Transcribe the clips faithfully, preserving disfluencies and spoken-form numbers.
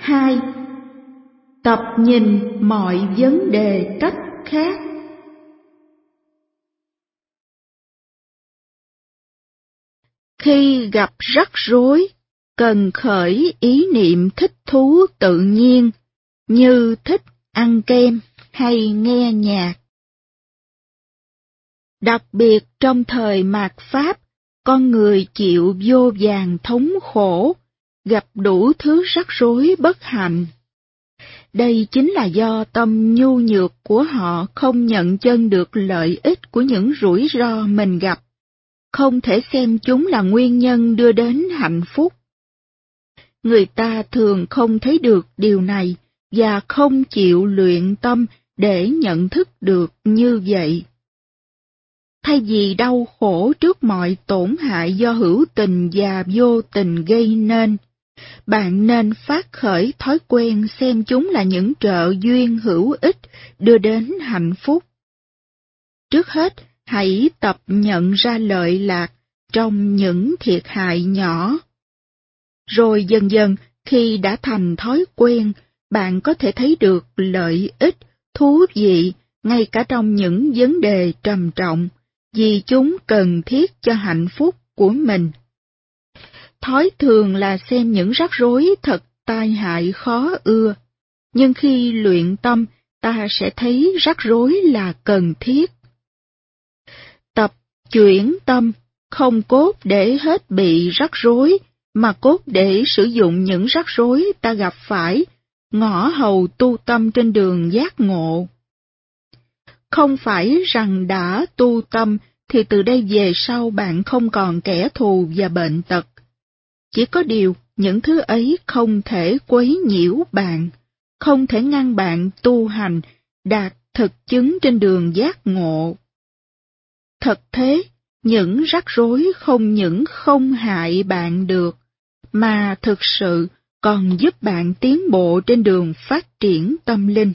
Hai, tập nhìn mọi vấn đề cách khác. Khi gặp rắc rối, cần khởi ý niệm thích thú tự nhiên, như thích ăn kem hay nghe nhạc. Đặc biệt trong thời mạt Pháp, con người chịu vô vàn thống khổ, gặp đủ thứ rắc rối bất hạnh. Đây chính là do tâm nhu nhược của họ không nhận chân được lợi ích của những rủi ro mình gặp, không thể xem chúng là nguyên nhân đưa đến hạnh phúc. Người ta thường không thấy được điều này và không chịu luyện tâm để nhận thức được như vậy. Thay vì đau khổ trước mọi tổn hại do hữu tình và vô tình gây nên, bạn nên phát khởi thói quen xem chúng là những trợ duyên hữu ích đưa đến hạnh phúc. Trước hết, hãy tập nhận ra lợi lạc trong những thiệt hại nhỏ. Rồi dần dần, khi đã thành thói quen, bạn có thể thấy được lợi ích, thú vị, ngay cả trong những vấn đề trầm trọng, vì chúng cần thiết cho hạnh phúc của mình. Thói thường là xem những rắc rối thật tai hại khó ưa, nhưng khi luyện tâm, ta sẽ thấy rắc rối là cần thiết. Tập chuyển tâm, không cốt để hết bị rắc rối, mà cốt để sử dụng những rắc rối ta gặp phải, ngõ hầu tu tâm trên đường giác ngộ. Không phải rằng đã tu tâm thì từ đây về sau bạn không còn kẻ thù và bệnh tật. Chỉ có điều, những thứ ấy không thể quấy nhiễu bạn, không thể ngăn bạn tu hành, đạt thực chứng trên đường giác ngộ. Thật thế, những rắc rối không những không hại bạn được, mà thực sự còn giúp bạn tiến bộ trên đường phát triển tâm linh.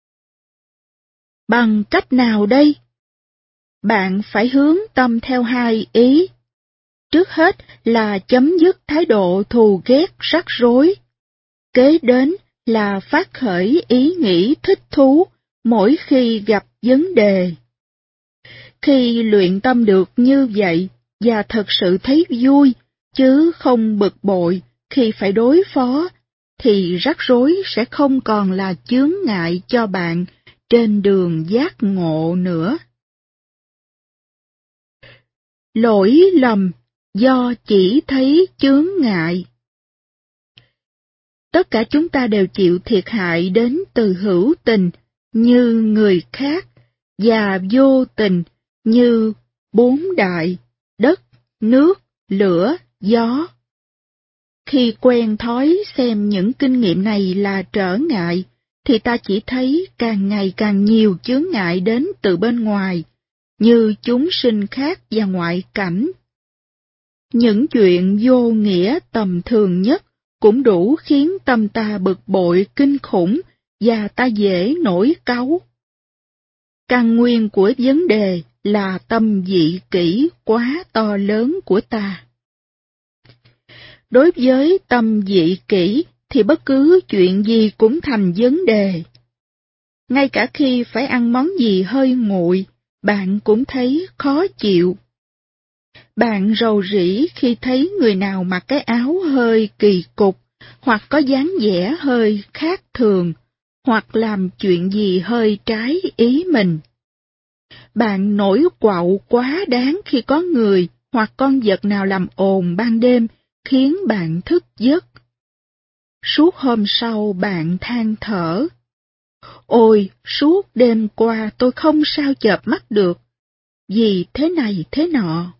Bằng cách nào đây? Bạn phải hướng tâm theo hai ý. Trước hết là chấm dứt thái độ thù ghét rắc rối. Kế đến là phát khởi ý nghĩ thích thú mỗi khi gặp vấn đề. Khi luyện tâm được như vậy và thật sự thấy vui, chứ không bực bội khi phải đối phó, thì rắc rối sẽ không còn là chướng ngại cho bạn trên đường giác ngộ nữa. Lỗi lầm do chỉ thấy chướng ngại. Tất cả chúng ta đều chịu thiệt hại đến từ hữu tình như người khác và vô tình như bốn đại, đất, nước, lửa, gió. Khi quen thói xem những kinh nghiệm này là trở ngại, thì ta chỉ thấy càng ngày càng nhiều chướng ngại đến từ bên ngoài, như chúng sinh khác và ngoại cảnh. Những chuyện vô nghĩa tầm thường nhất cũng đủ khiến tâm ta bực bội kinh khủng và ta dễ nổi cáu. Căn nguyên của vấn đề là tâm vị kỷ quá to lớn của ta. Đối với tâm vị kỷ thì bất cứ chuyện gì cũng thành vấn đề. Ngay cả khi phải ăn món gì hơi nguội, bạn cũng thấy khó chịu. Bạn rầu rĩ khi thấy người nào mặc cái áo hơi kỳ cục, hoặc có dáng vẻ hơi khác thường, hoặc làm chuyện gì hơi trái ý mình. Bạn nổi quạo quá đáng khi có người hoặc con vật nào làm ồn ban đêm, khiến bạn thức giấc. Suốt hôm sau bạn than thở: "Ôi, suốt đêm qua tôi không sao chợp mắt được, vì thế này thế nọ."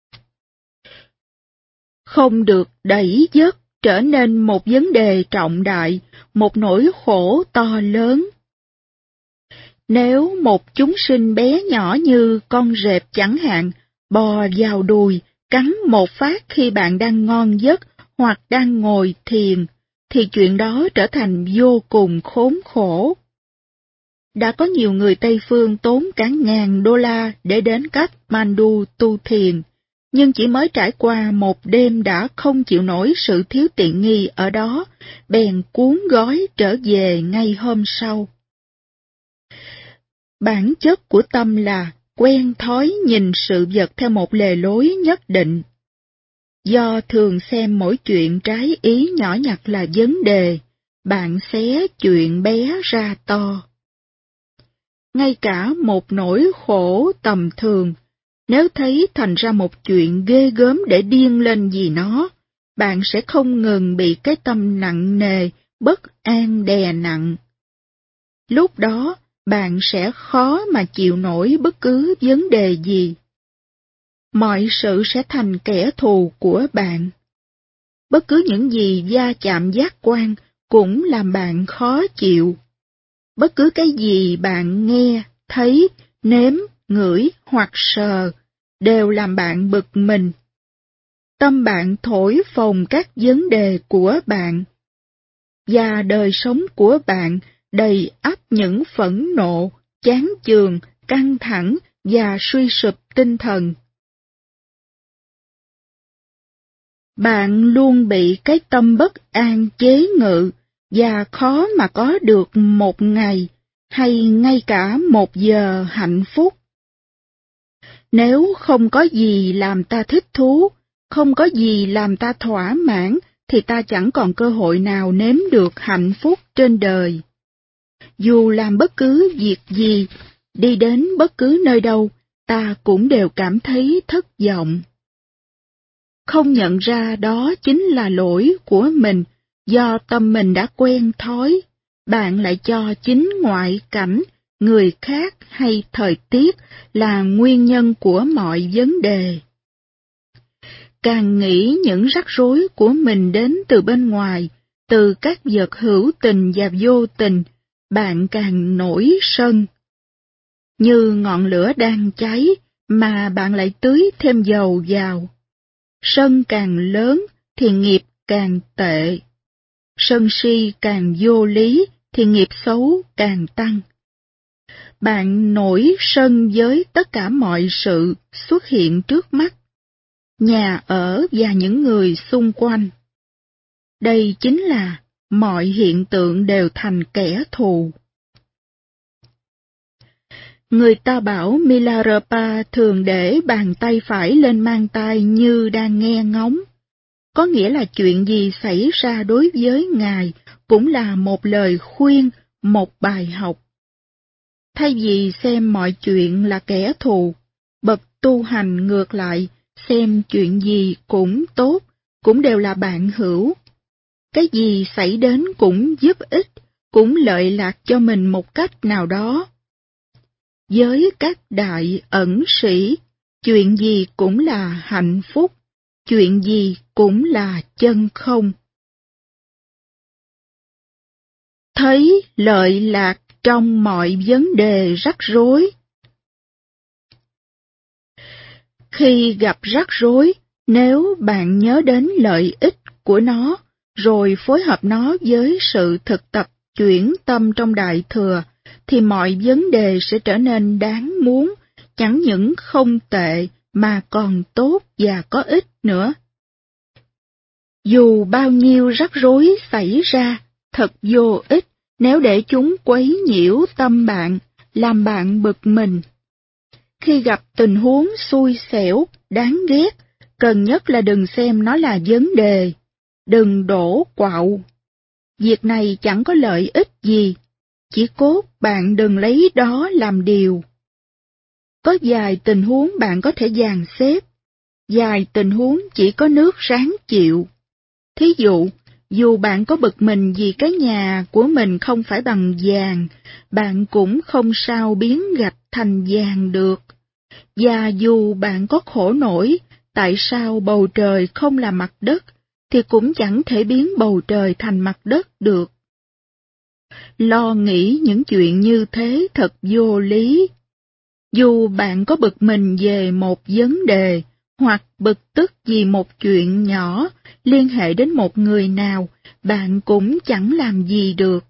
Không được đẩy giấc trở nên một vấn đề trọng đại, một nỗi khổ to lớn. Nếu một chúng sinh bé nhỏ như con rệp chẳng hạn, bò vào đùi, cắn một phát khi bạn đang ngon giấc hoặc đang ngồi thiền, thì chuyện đó trở thành vô cùng khốn khổ. Đã có nhiều người Tây Phương tốn cả ngàn đô la để đến Kathmandu tu thiền, nhưng chỉ mới trải qua một đêm đã không chịu nổi sự thiếu tiện nghi ở đó, bèn cuốn gói trở về ngay hôm sau. Bản chất của tâm là quen thói nhìn sự vật theo một lề lối nhất định. Do thường xem mỗi chuyện trái ý nhỏ nhặt là vấn đề, bạn xé chuyện bé ra to. Ngay cả một nỗi khổ tầm thường, nếu thấy thành ra một chuyện ghê gớm để điên lên vì nó, bạn sẽ không ngừng bị cái tâm nặng nề, bất an đè nặng. Lúc đó, bạn sẽ khó mà chịu nổi bất cứ vấn đề gì. Mọi sự sẽ thành kẻ thù của bạn. Bất cứ những gì va chạm giác quan cũng làm bạn khó chịu. Bất cứ cái gì bạn nghe, thấy, nếm, ngửi hoặc sờ đều làm bạn bực mình. Tâm bạn thổi phồng các vấn đề của bạn. Và đời sống của bạn đầy ắp những phẫn nộ, chán chường, căng thẳng và suy sụp tinh thần. Bạn luôn bị cái tâm bất an chế ngự và khó mà có được một ngày hay ngay cả một giờ hạnh phúc. Nếu không có gì làm ta thích thú, không có gì làm ta thỏa mãn, thì ta chẳng còn cơ hội nào nếm được hạnh phúc trên đời. Dù làm bất cứ việc gì, đi đến bất cứ nơi đâu, ta cũng đều cảm thấy thất vọng. Không nhận ra đó chính là lỗi của mình, do tâm mình đã quen thói, bạn lại cho chính ngoại cảnh, người khác hay thời tiết là nguyên nhân của mọi vấn đề. Càng nghĩ những rắc rối của mình đến từ bên ngoài, từ các vật hữu tình và vô tình, bạn càng nổi sân. Như ngọn lửa đang cháy, mà bạn lại tưới thêm dầu vào. Sân càng lớn thì nghiệp càng tệ. Sân si càng vô lý thì nghiệp xấu càng tăng. Bạn nổi sân với tất cả mọi sự xuất hiện trước mắt, nhà ở và những người xung quanh. Đây chính là mọi hiện tượng đều thành kẻ thù. Người ta bảo Milarepa thường để bàn tay phải lên mang tai như đang nghe ngóng. Có nghĩa là chuyện gì xảy ra đối với Ngài cũng là một lời khuyên, một bài học. Thay vì xem mọi chuyện là kẻ thù, bậc tu hành ngược lại, xem chuyện gì cũng tốt, cũng đều là bạn hữu. Cái gì xảy đến cũng giúp ích, cũng lợi lạc cho mình một cách nào đó. Với các đại ẩn sĩ, chuyện gì cũng là hạnh phúc, chuyện gì cũng là chân không. Thấy lợi lạc trong mọi vấn đề rắc rối. Khi gặp rắc rối, nếu bạn nhớ đến lợi ích của nó, rồi phối hợp nó với sự thực tập chuyển tâm trong Đại Thừa, thì mọi vấn đề sẽ trở nên đáng muốn, chẳng những không tệ mà còn tốt và có ích nữa. Dù bao nhiêu rắc rối xảy ra, thật vô ích nếu để chúng quấy nhiễu tâm bạn, làm bạn bực mình. Khi gặp tình huống xui xẻo, đáng ghét, cần nhất là đừng xem nó là vấn đề, đừng đổ quạo. Việc này chẳng có lợi ích gì, chỉ cốt bạn đừng lấy đó làm điều. Có vài tình huống bạn có thể dàn xếp, vài tình huống chỉ có nước ráng chịu. Thí dụ, dù bạn có bực mình vì cái nhà của mình không phải bằng vàng, bạn cũng không sao biến gạch thành vàng được. Và dù bạn có khổ nổi, tại sao bầu trời không là mặt đất, thì cũng chẳng thể biến bầu trời thành mặt đất được. Lo nghĩ những chuyện như thế thật vô lý. Dù bạn có bực mình về một vấn đề, hoặc bực tức vì một chuyện nhỏ, liên hệ đến một người nào, bạn cũng chẳng làm gì được.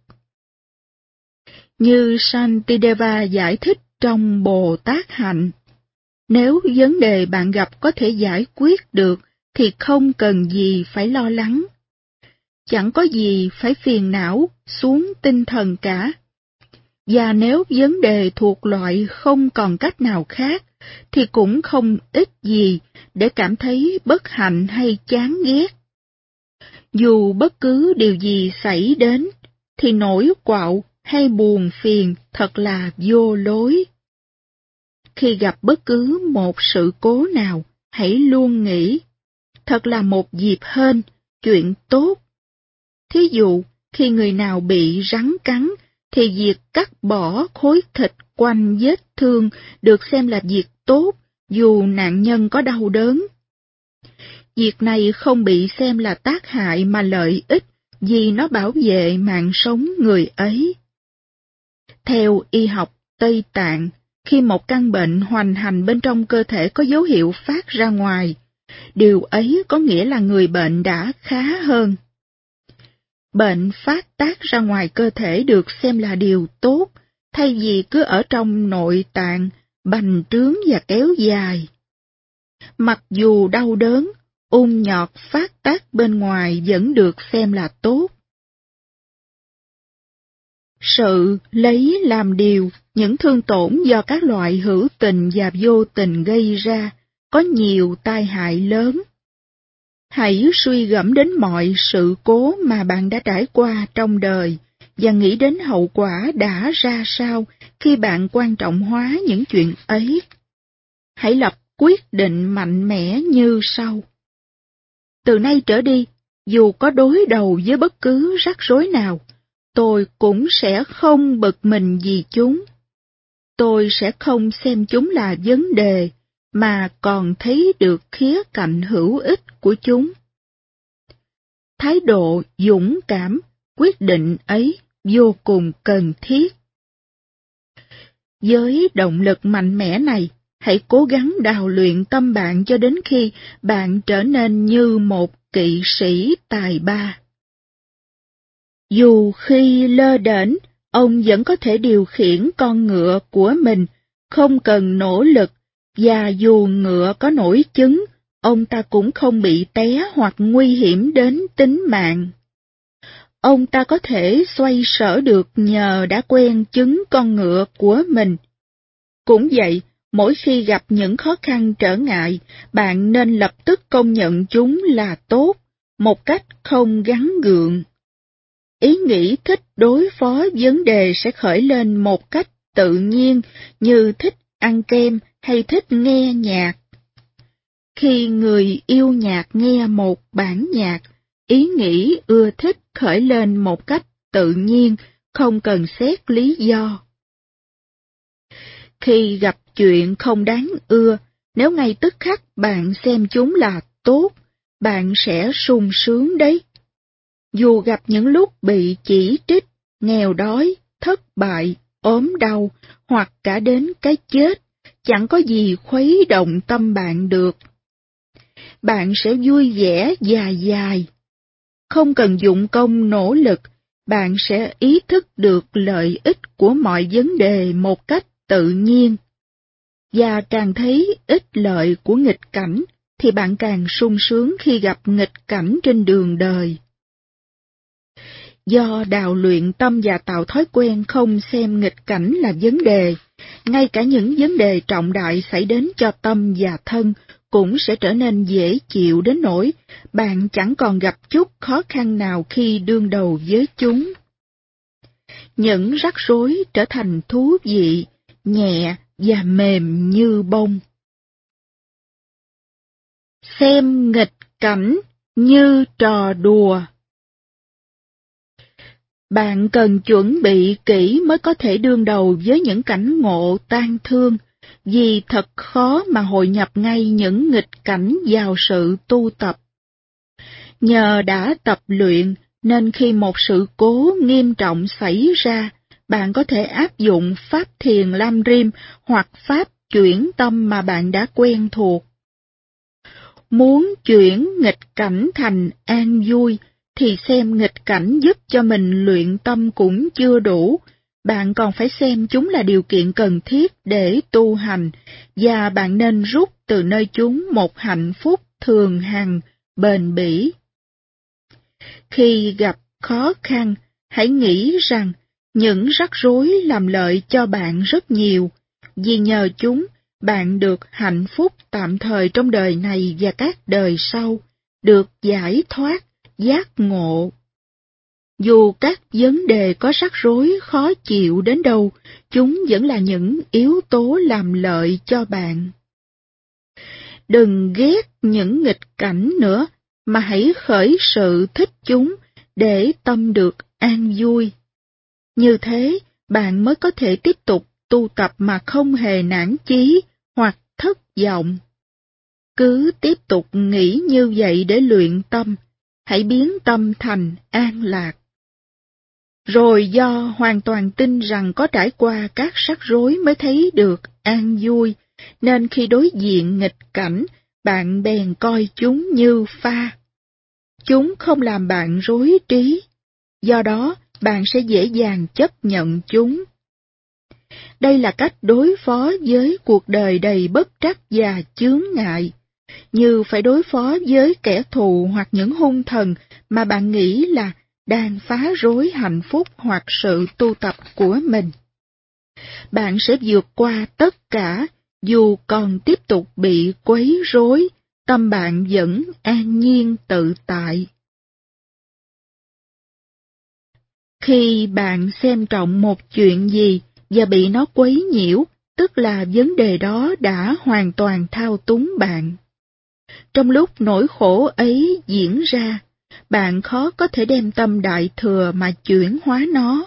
Như Shantideva giải thích trong Bồ Tát Hạnh, Nếu vấn đề bạn gặp có thể giải quyết được thì không cần gì phải lo lắng. Chẳng có gì phải phiền não xuống tinh thần cả. Và nếu vấn đề thuộc loại không còn cách nào khác, thì cũng không ít gì để cảm thấy bất hạnh hay chán ghét. Dù bất cứ điều gì xảy đến, thì nỗi quạo hay buồn phiền thật là vô lối. Khi gặp bất cứ một sự cố nào, hãy luôn nghĩ, thật là một dịp hên, chuyện tốt. Thí dụ, khi người nào bị rắn cắn, thì việc cắt bỏ khối thịt quanh vết thương được xem là việc tốt, dù nạn nhân có đau đớn. Việc này không bị xem là tác hại mà lợi ích, vì nó bảo vệ mạng sống người ấy. Theo y học Tây Tạng, khi một căn bệnh hoành hành bên trong cơ thể có dấu hiệu phát ra ngoài, điều ấy có nghĩa là người bệnh đã khá hơn. Bệnh phát tác ra ngoài cơ thể được xem là điều tốt, thay vì cứ ở trong nội tạng, bành trướng và kéo dài. Mặc dù đau đớn, ung nhọt phát tác bên ngoài vẫn được xem là tốt. Sự lấy làm điều, những thương tổn do các loại hữu tình và vô tình gây ra, có nhiều tai hại lớn. Hãy suy gẫm đến mọi sự cố mà bạn đã trải qua trong đời, và nghĩ đến hậu quả đã ra sao khi bạn quan trọng hóa những chuyện ấy. Hãy lập quyết định mạnh mẽ như sau. Từ nay trở đi, dù có đối đầu với bất cứ rắc rối nào, tôi cũng sẽ không bực mình vì chúng. Tôi sẽ không xem chúng là vấn đề, mà còn thấy được khía cạnh hữu ích của chúng. Thái độ dũng cảm, quyết định ấy vô cùng cần thiết. Với động lực mạnh mẽ này, hãy cố gắng đào luyện tâm bạn cho đến khi bạn trở nên như một kỵ sĩ tài ba. Dù khi lơ đễnh, ông vẫn có thể điều khiển con ngựa của mình, không cần nỗ lực, và dù ngựa có nổi chứng, ông ta cũng không bị té hoặc nguy hiểm đến tính mạng. Ông ta có thể xoay sở được nhờ đã quen chứng con ngựa của mình. Cũng vậy, mỗi khi gặp những khó khăn trở ngại, bạn nên lập tức công nhận chúng là tốt, một cách không gắng gượng. Ý nghĩ thích đối phó vấn đề sẽ khởi lên một cách tự nhiên, như thích ăn kem hay thích nghe nhạc. Khi người yêu nhạc nghe một bản nhạc, ý nghĩ ưa thích khởi lên một cách tự nhiên, không cần xét lý do. Khi gặp chuyện không đáng ưa, nếu ngay tức khắc bạn xem chúng là tốt, bạn sẽ sung sướng đấy. Dù gặp những lúc bị chỉ trích, nghèo đói, thất bại, ốm đau, hoặc cả đến cái chết, chẳng có gì khuấy động tâm bạn được. Bạn sẽ vui vẻ dài dài. Không cần dụng công nỗ lực, bạn sẽ ý thức được lợi ích của mọi vấn đề một cách tự nhiên. Và càng thấy ích lợi của nghịch cảnh, thì bạn càng sung sướng khi gặp nghịch cảnh trên đường đời. Do đào luyện tâm và tạo thói quen không xem nghịch cảnh là vấn đề, ngay cả những vấn đề trọng đại xảy đến cho tâm và thân cũng sẽ trở nên dễ chịu đến nỗi bạn chẳng còn gặp chút khó khăn nào khi đương đầu với chúng. Những rắc rối trở thành thú vị, nhẹ và mềm như bông. Xem nghịch cảnh như trò đùa. Bạn cần chuẩn bị kỹ mới có thể đương đầu với những cảnh ngộ tang thương, vì thật khó mà hội nhập ngay những nghịch cảnh vào sự tu tập. Nhờ đã tập luyện nên khi một sự cố nghiêm trọng xảy ra, bạn có thể áp dụng pháp thiền Lam Rim hoặc pháp chuyển tâm mà bạn đã quen thuộc. Muốn chuyển nghịch cảnh thành an vui, thì xem nghịch cảnh giúp cho mình luyện tâm cũng chưa đủ, bạn còn phải xem chúng là điều kiện cần thiết để tu hành, và bạn nên rút từ nơi chúng một hạnh phúc thường hằng, bền bỉ. Khi gặp khó khăn, hãy nghĩ rằng những rắc rối làm lợi cho bạn rất nhiều, vì nhờ chúng, bạn được hạnh phúc tạm thời trong đời này và các đời sau, được giải thoát, giác ngộ. Dù các vấn đề có rắc rối khó chịu đến đâu, chúng vẫn là những yếu tố làm lợi cho bạn. Đừng ghét những nghịch cảnh nữa, mà hãy khởi sự thích chúng để tâm được an vui. Như thế, bạn mới có thể tiếp tục tu tập mà không hề nản chí hoặc thất vọng. Cứ tiếp tục nghĩ như vậy để luyện tâm, hãy biến tâm thành an lạc. Rồi do hoàn toàn tin rằng có trải qua các rắc rối mới thấy được an vui, nên khi đối diện nghịch cảnh, bạn bèn coi chúng như pha. Chúng không làm bạn rối trí, do đó bạn sẽ dễ dàng chấp nhận chúng. Đây là cách đối phó với cuộc đời đầy bất trắc và chướng ngại, như phải đối phó với kẻ thù hoặc những hung thần mà bạn nghĩ là đang phá rối hạnh phúc hoặc sự tu tập của mình. Bạn sẽ vượt qua tất cả, dù còn tiếp tục bị quấy rối, tâm bạn vẫn an nhiên tự tại. Khi bạn xem trọng một chuyện gì và bị nó quấy nhiễu, tức là vấn đề đó đã hoàn toàn thao túng bạn. Trong lúc nỗi khổ ấy diễn ra, bạn khó có thể đem tâm đại thừa mà chuyển hóa nó.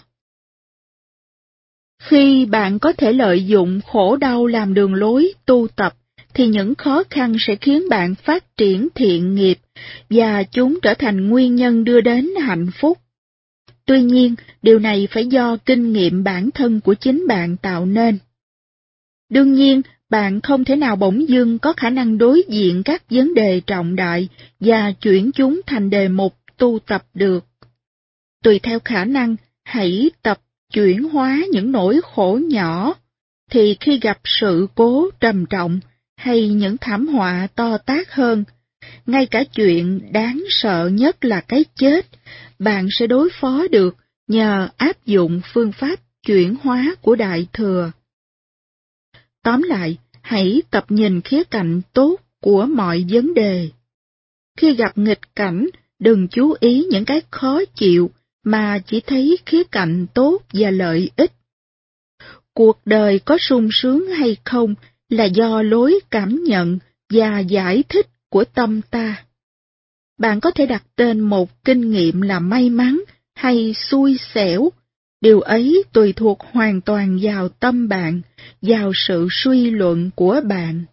Khi bạn có thể lợi dụng khổ đau làm đường lối tu tập, thì những khó khăn sẽ khiến bạn phát triển thiện nghiệp, và chúng trở thành nguyên nhân đưa đến hạnh phúc. Tuy nhiên, điều này phải do kinh nghiệm bản thân của chính bạn tạo nên. Đương nhiên, bạn không thể nào bỗng dưng có khả năng đối diện các vấn đề trọng đại và chuyển chúng thành đề mục tu tập được. Tùy theo khả năng, hãy tập chuyển hóa những nỗi khổ nhỏ, thì khi gặp sự cố trầm trọng hay những thảm họa to tát hơn, ngay cả chuyện đáng sợ nhất là cái chết, bạn sẽ đối phó được nhờ áp dụng phương pháp chuyển hóa của Đại Thừa. Tóm lại, hãy tập nhìn khía cạnh tốt của mọi vấn đề. Khi gặp nghịch cảnh, đừng chú ý những cái khó chịu, mà chỉ thấy khía cạnh tốt và lợi ích. Cuộc đời có sung sướng hay không là do lối cảm nhận và giải thích của tâm ta. Bạn có thể đặt tên một kinh nghiệm là may mắn hay xui xẻo, điều ấy tùy thuộc hoàn toàn vào tâm bạn, vào sự suy luận của bạn.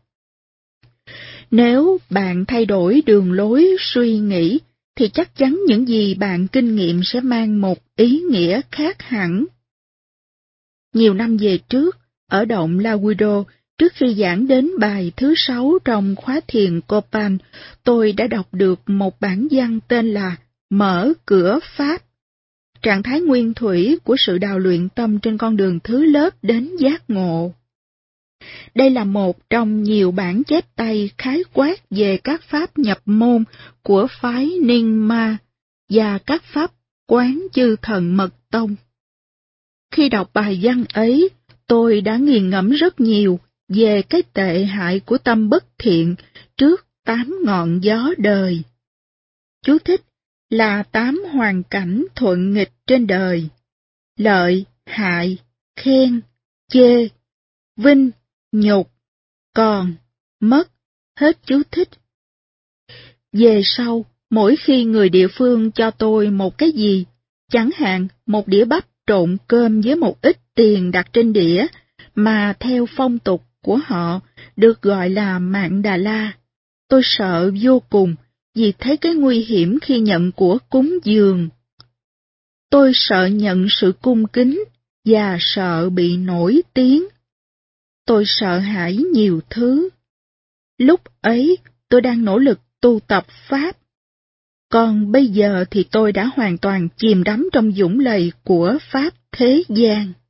Nếu bạn thay đổi đường lối suy nghĩ, thì chắc chắn những gì bạn kinh nghiệm sẽ mang một ý nghĩa khác hẳn. Nhiều năm về trước, ở động La Guido, trước khi giảng đến bài thứ sáu trong khóa thiền Copan, tôi đã đọc được một bản văn tên là Mở cửa Pháp, trạng thái nguyên thủy của sự đào luyện tâm trên con đường thứ lớp đến giác ngộ. Đây là một trong nhiều bản chép tay khái quát về các pháp nhập môn của phái Ninh Ma và các pháp quán chư thần mật tông. Khi đọc bài văn ấy, tôi đã nghiền ngẫm rất nhiều về cái tệ hại của tâm bất thiện trước tám ngọn gió đời. Chú thích là tám hoàn cảnh thuận nghịch trên đời: lợi, hại, khen, chê, vinh, nhục, còn, mất, hết chú thích. Về sau, mỗi khi người địa phương cho tôi một cái gì, chẳng hạn một đĩa bắp trộn cơm với một ít tiền đặt trên đĩa, mà theo phong tục của họ được gọi là mạng Đà La, tôi sợ vô cùng vì thấy cái nguy hiểm khi nhận của cúng dường. Tôi sợ nhận sự cung kính và sợ bị nổi tiếng. Tôi sợ hãi nhiều thứ. Lúc ấy, tôi đang nỗ lực tu tập Pháp. Còn bây giờ thì tôi đã hoàn toàn chìm đắm trong dũng lầy của Pháp thế gian.